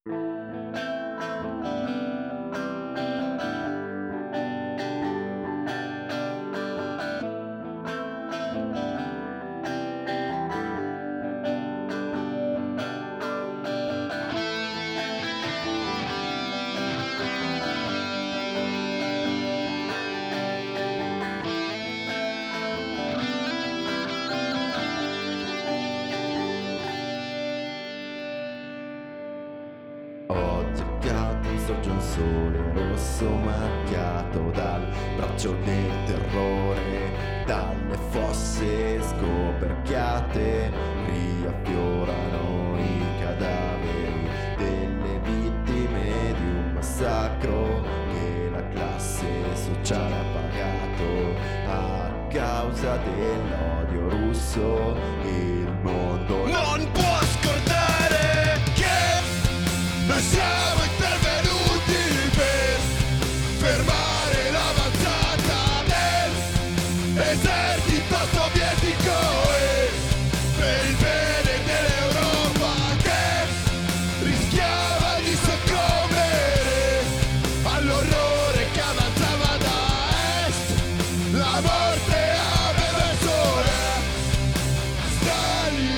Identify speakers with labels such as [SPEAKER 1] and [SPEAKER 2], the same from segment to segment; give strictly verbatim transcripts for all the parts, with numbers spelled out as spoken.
[SPEAKER 1] Sorge un sole rosso macchiato dal braccio del terrore, dalle fosse scoperchiate riaffiorano i cadaveri delle vittime di un massacro che la classe sociale ha pagato a causa dell'odio russo. Il mondo
[SPEAKER 2] non può scordare che noi siamo intervenuti per fermare l'avanzata dell'esercito sovietico e per il bene dell'Europa che rischiava di soccombere all'orrore che avanzava da est. La morte aveva il sole Stalin.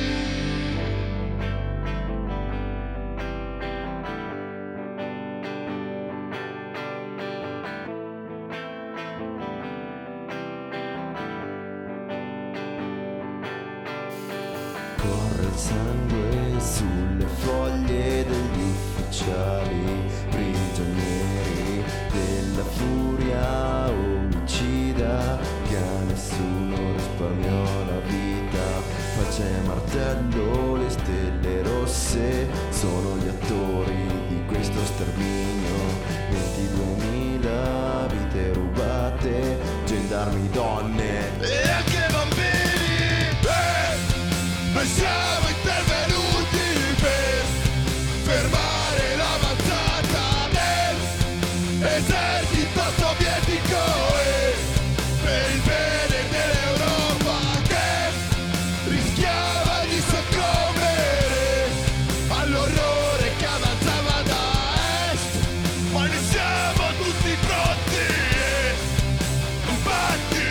[SPEAKER 1] Corre il sangue sulle foglie degli ufficiali prigionieri della furia omicida che a nessuno risparmiò la vita. Falce e martello, le stelle rosse sono gli attori di questo sterminio. ventiduemila vite rubate, gendarmi, donne
[SPEAKER 2] E anche bambini. Eh, noi siamo intervenuti per fermare l'avanzata dell'esercito sovietico e per il bene dell'Europa che rischiava di soccombere all'orrore che avanzava da est. Ma noi siamo tutti pronti e compatti.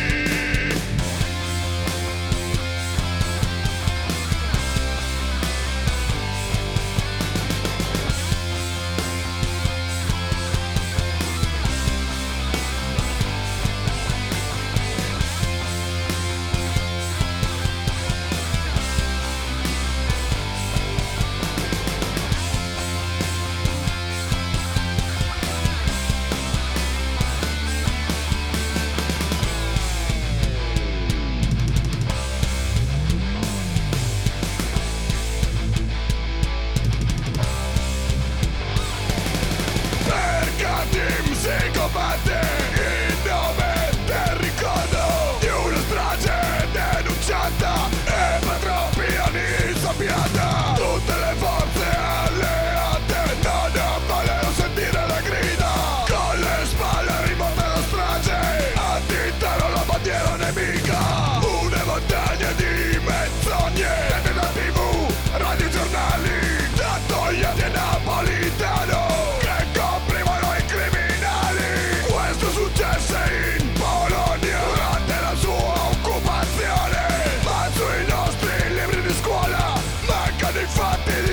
[SPEAKER 2] Mercatim si combatte in nome del ricordo di una strage denunciata e per troppi anni insabbiata. Tutte le forze alleate non vogliono sentire le grida, con le spalle rimonta la strage, additano la bandiera nemica. Una montagna di menzogne, nella tivù, radiogiornali, da togliati e napolitano che coprivano i criminali. Questo successe in Polonia durante la sua occupazione, ma sui nostri libri di scuola mancano i fatti di